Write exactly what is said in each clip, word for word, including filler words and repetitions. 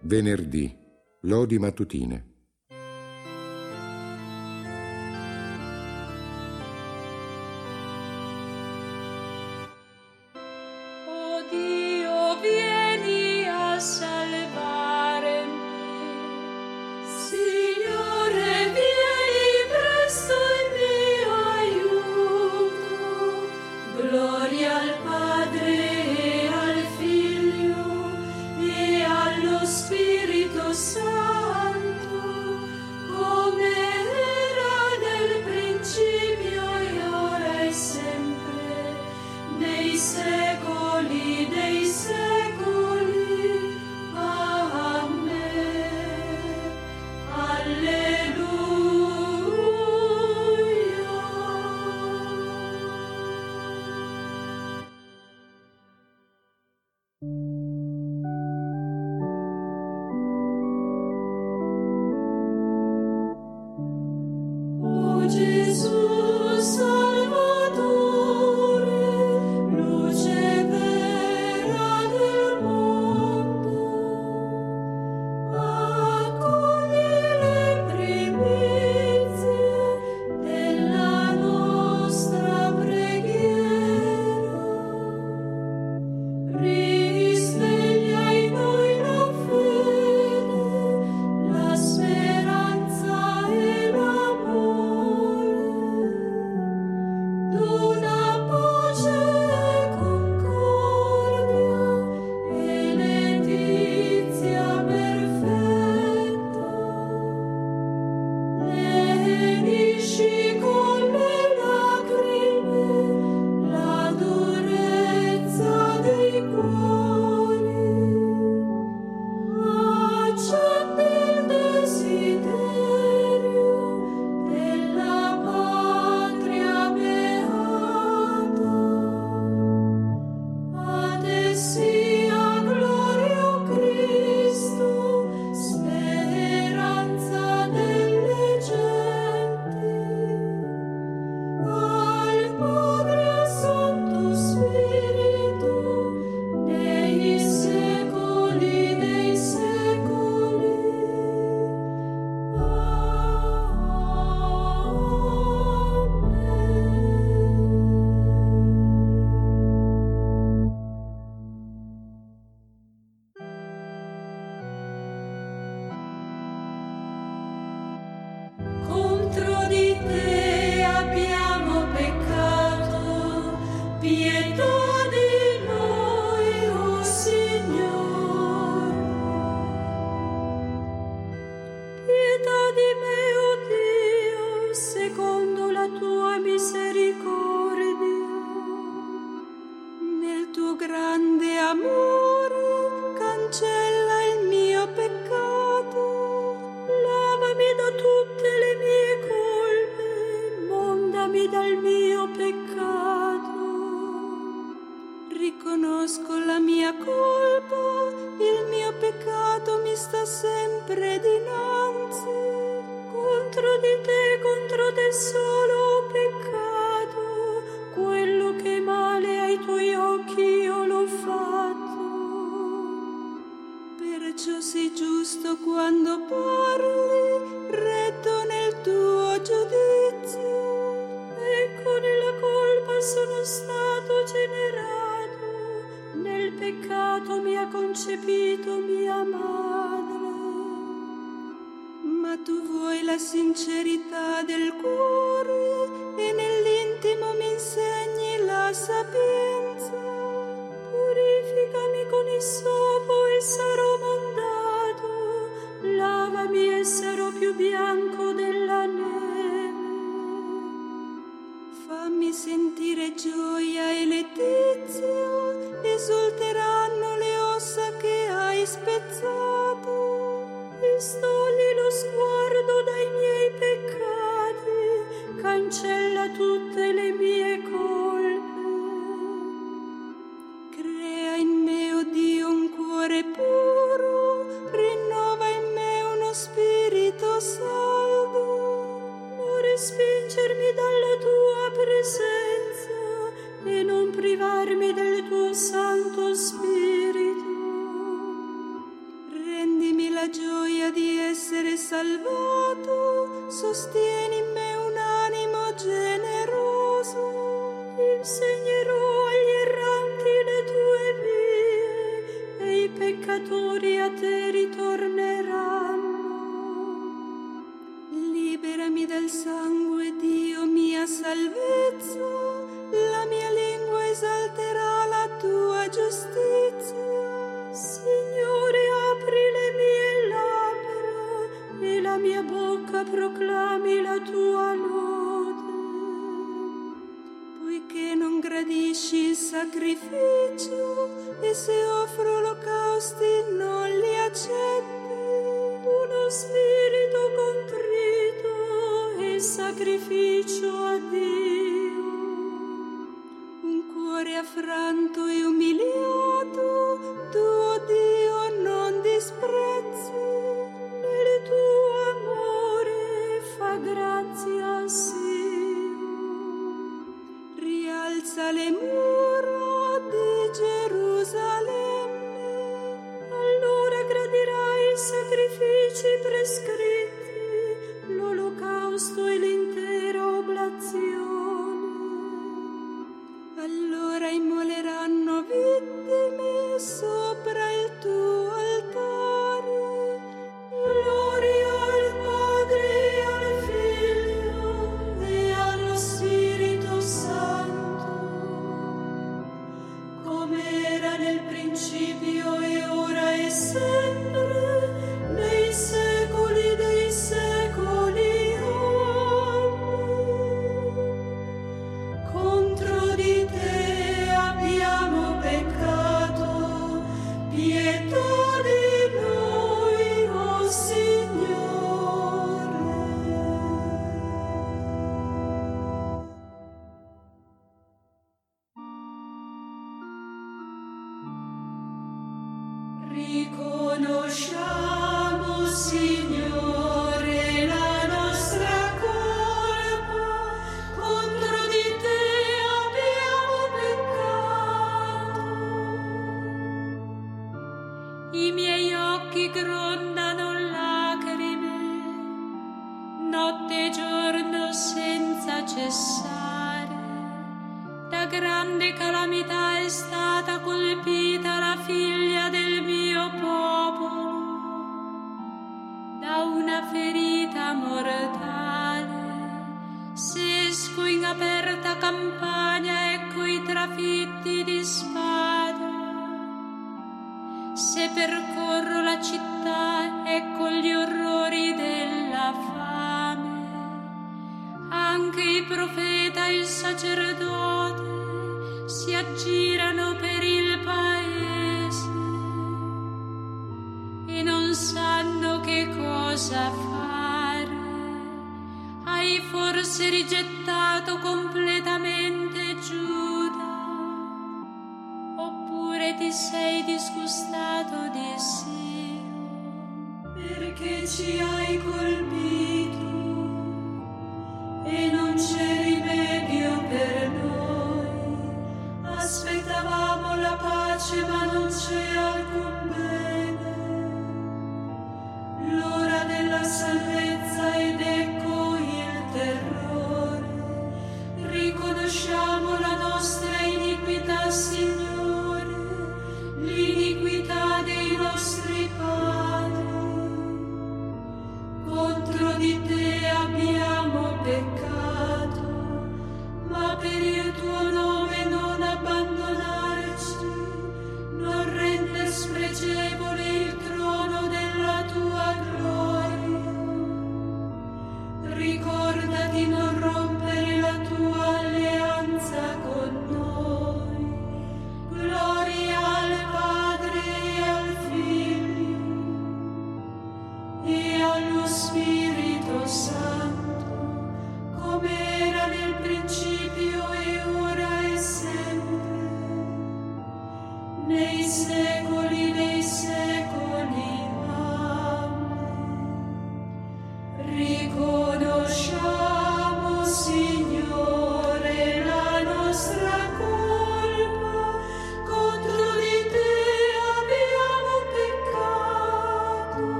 Venerdì, lodi mattutine. O Dio, vieni a salvarmi. Signore, vieni presto in mio aiuto. Gloria al Padre e al Figlio e allo Spirito Santo, come era nel principio e ora e sempre, nei secoli dei secoli. Amen. O Gesù Salvatore, luce vera del mondo, accogli le primizie della nostra preghiera. Risveglia in noi la fede, la speranza e l'amore. Dona pace e concordia e letizia perfetta. Lenisci con le lacrime la durezza dei cuori. Accendi il desiderio della patria beata. A te sia gloria, o Cristo, speranza delle genti. Al Padre e al Santo Spirito, nei secoli dei secoli. Contro di te abbiamo peccato, pietà di noi, o Signore. Pietà di me, o Dio, secondo la tua misericordia. Nel tuo grande amore cancella il mio peccato. Lavami da tutte le mie colpe, mondami dal mio peccato. Riconosco la mia colpa, il mio peccato mi sta sempre dinanzi. Contro di te, contro te solo ho peccato, quello che male ai tuoi occhi io l'ho fatto. Perciò sei giusto quando parli, retto nel tuo giudizio. Ecco, nella colpa sono stato generato, nel peccato mi ha concepito mia madre. Ma tu vuoi la sincerità del cuore e nell'intimo mi insegni la sapienza. Purificami con isopo e sarò mondato, lavami e sarò più bianco della neve. Fammi sentire gioia e letizia, esulteranno le ossa che hai spezzato. Distogli lo sguardo dai miei peccati, cancella tutte le mie colpe. Crea in me, o Dio, un cuore puro, rinnova in me uno spirito saldo. Non respingermi dalla tua presenza e non privarmi del tuo Santo Spirito. Rendimi la gioia di essere salvato, sostieni in me un animo generoso. Insegnerò agli erranti le tue vie e i peccatori a te ritorneranno. Liberami dal sangue, Dio, mia salvezza, la mia lingua esalterà la tua giustizia. Signore, apri le mie labbra e la mia bocca proclami la tua lode. Poiché non gradisci il sacrificio e se offro olocausti non li accetti, uno spirito contrito e sacrificio a Dio. Un cuore affranto e umiliato, tuo Dio non disprezzi. Nel tuo amore fa grazia, Sion. Rialza le mura di Gerusalemme, allora gradirai i sacrifici prescritti, l'olocausto e l'intera oblazione. Allora immoleranno vittime sopra il tuo altare. Gloria al Padre e al Figlio e allo Spirito Santo, come era nel principio e ora e sempre, nei secoli dei secoli. Amen. Contro di te abbiamo peccato, pietà di noi, o Signore. Riconosciamo, Signore, la nostra colpa, contro di te abbiamo peccato. I miei occhi grondano lacrime, notte e giorno senza cessare. Da grande calamità è stata colpita la figlia del mio popolo, da una ferita mortale. Se esco in aperta campagna, ecco i trafitti di spada. Se percorro la città, ecco gli orrori della fame. Anche il profeta e il sacerdote si aggirano per il paese e non sanno che cosa fare. Hai forse rigettato completamente Giuda, oppure ti sei disgustato di Sion, perché ci hai colpito e non c'è rimedio per noi. Aspettavamo la pace, ma non c'è alcun bene. L'ora della salvezza ed ecco il terrore. Riconosciamo la nostra iniquità, Signore, l'iniquità dei nostri padri. Con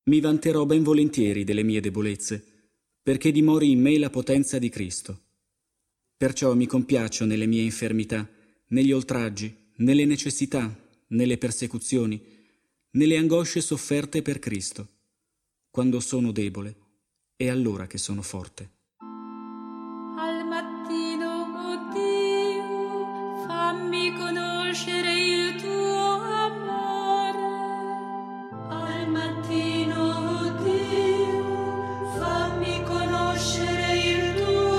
Mi vanterò ben volentieri delle mie debolezze, perché dimori in me la potenza di Cristo. Perciò mi compiaccio nelle mie infermità, negli oltraggi, nelle necessità, nelle persecuzioni, nelle angosce sofferte per Cristo. Quando sono debole, è allora che sono forte. Al mattino, o Dio, fammi conoscere il tuo amore. Al mattino, o Dio, fammi conoscere il tuo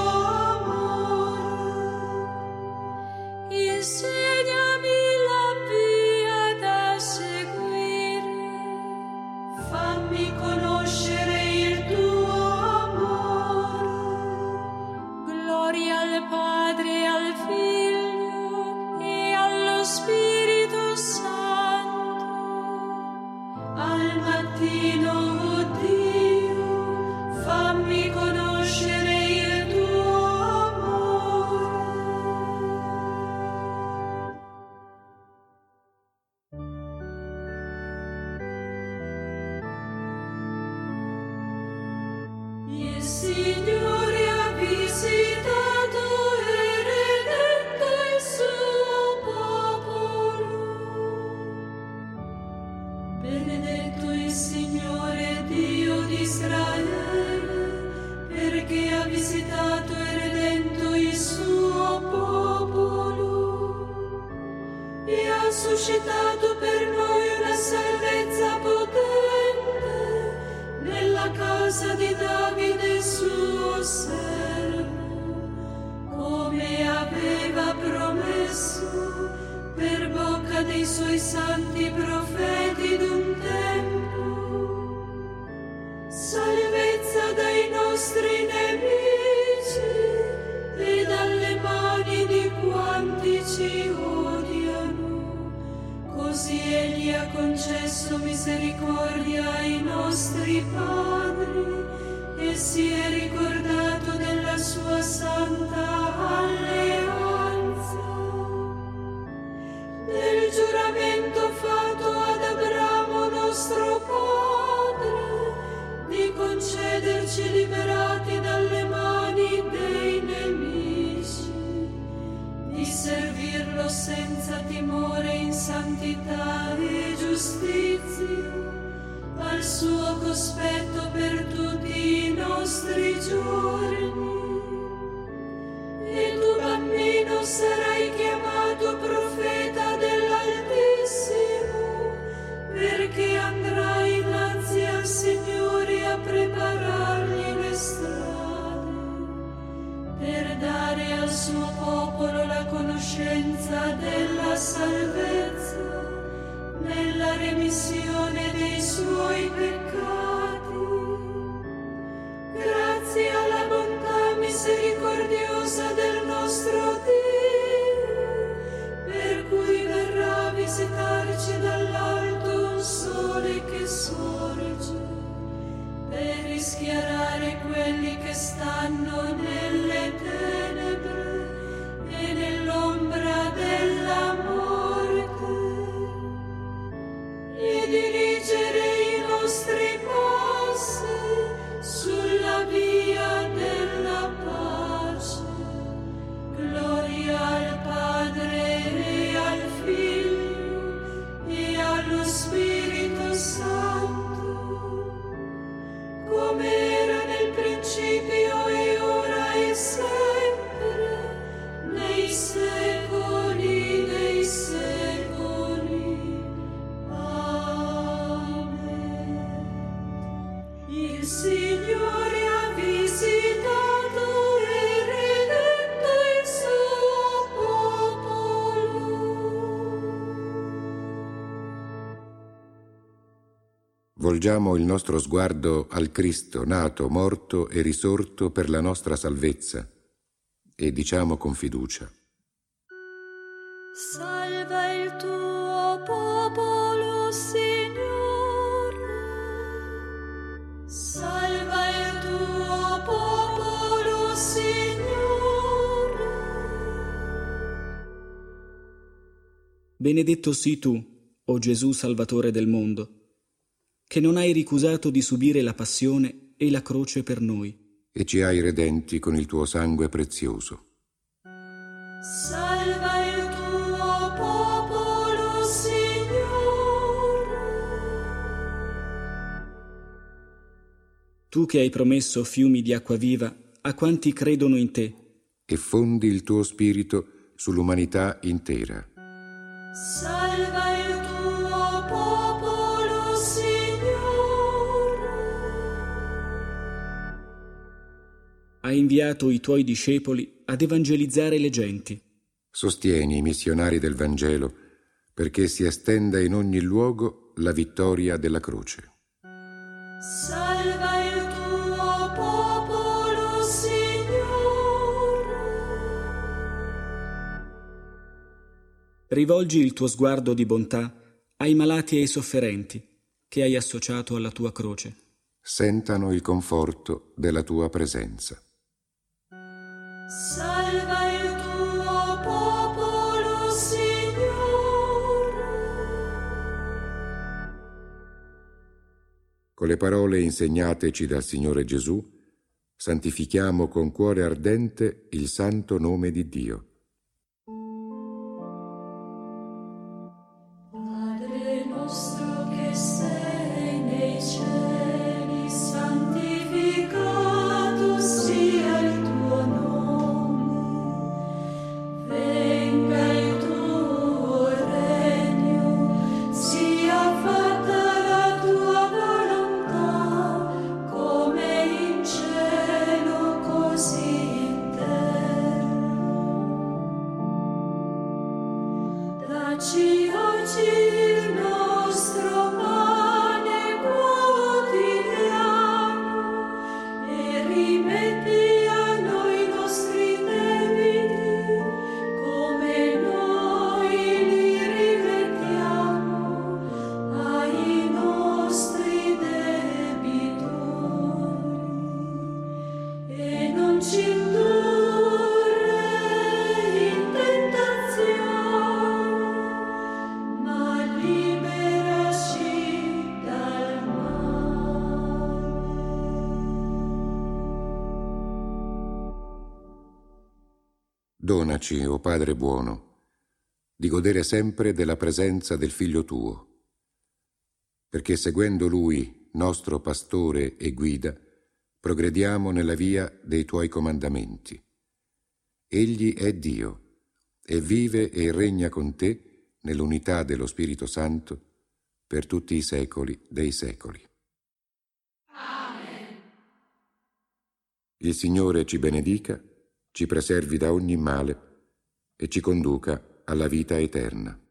amore. Insegnami la via da seguire. Fammi conoscere il tuo amore. Gloria al Padre, al Figlio e allo Spirito Santo. Al mattino, o Dio, fammi conoscere il tuo amore. Il Signore ha visitato e redento il suo popolo. Benedetto il Signore Dio di Israele, perché ha visitato e redento il suo popolo e ha suscitato per noi una salvezza potente nella casa di Davide suo servo, come aveva promesso per bocca dei suoi santi profeti d'un tempo. Salvezza dai nostri nemici e dalle mani di quanti ci odiano. Così egli ha concesso misericordia ai nostri padri e si è ricordato della sua santa alleanza, del giuramento fatto ad Abramo nostro padre, di concederci liberati dalle mani dei nemici, di servirlo senza timore in santità e giustizia, al suo cospetto per tutti i nostri giorni. E tu, bambino, sarai chiamato profeta dell'Altissimo, perché andrai innanzi al Signore a preparargli le strade, per dare al suo popolo la conoscenza della salvezza, nella remissione dei suoi peccati. Grazie alla bontà misericordiosa del nostro Dio, per cui verrà a visitarci dall'alto un sole che sorge, per rischiarare quelli che stanno nelle tenebre e nell'ombra della morte, e dirigere i nostri passi sulla via della pace. Gloria al Padre e al Figlio e allo Spirito Santo, come era nel principio e ora e sempre, nei secoli dei secoli. Amen. Il Signore ha visitato e redento il suo popolo. Volgiamo il nostro sguardo al Cristo nato, morto e risorto per la nostra salvezza e diciamo con fiducia: Salva il tuo popolo, Signore. Salva il tuo popolo, Signore. Benedetto sii tu, o Gesù Salvatore del mondo, che non hai ricusato di subire la passione e la croce per noi. E ci hai redenti con il tuo sangue prezioso. Salva il tuo popolo, Signore. Tu che hai promesso fiumi di acqua viva a quanti credono in te. E fondi il tuo spirito sull'umanità intera. Salva il tuo popolo, Signore. Hai inviato i tuoi discepoli ad evangelizzare le genti. Sostieni i missionari del Vangelo perché si estenda in ogni luogo la vittoria della croce. Salva il tuo popolo, Signore. Rivolgi il tuo sguardo di bontà ai malati e ai sofferenti che hai associato alla tua croce. Sentano il conforto della tua presenza. Salva il tuo popolo, Signore. Con le parole insegnateci dal Signore Gesù, santifichiamo con cuore ardente il santo nome di Dio. Padre nostro che sei nei cieli, santificato sia il tuo nome. Venga il tuo regno, sia fatta la tua volontà, come in cielo così in terra. Dacci oggi il nostro pane quotidiano e rimetti a noi i nostri debiti, come noi li rimettiamo ai nostri debitori. E non ci indurre in tentazione, ma liberaci dal male. Donaci, o Padre buono, di godere sempre della presenza del Figlio tuo, perché seguendo Lui, nostro pastore e guida, progrediamo nella via dei tuoi comandamenti. Egli è Dio e vive e regna con te nell'unità dello Spirito Santo per tutti i secoli dei secoli. Amen. Il Signore ci benedica, ci preservi da ogni male e ci conduca alla vita eterna.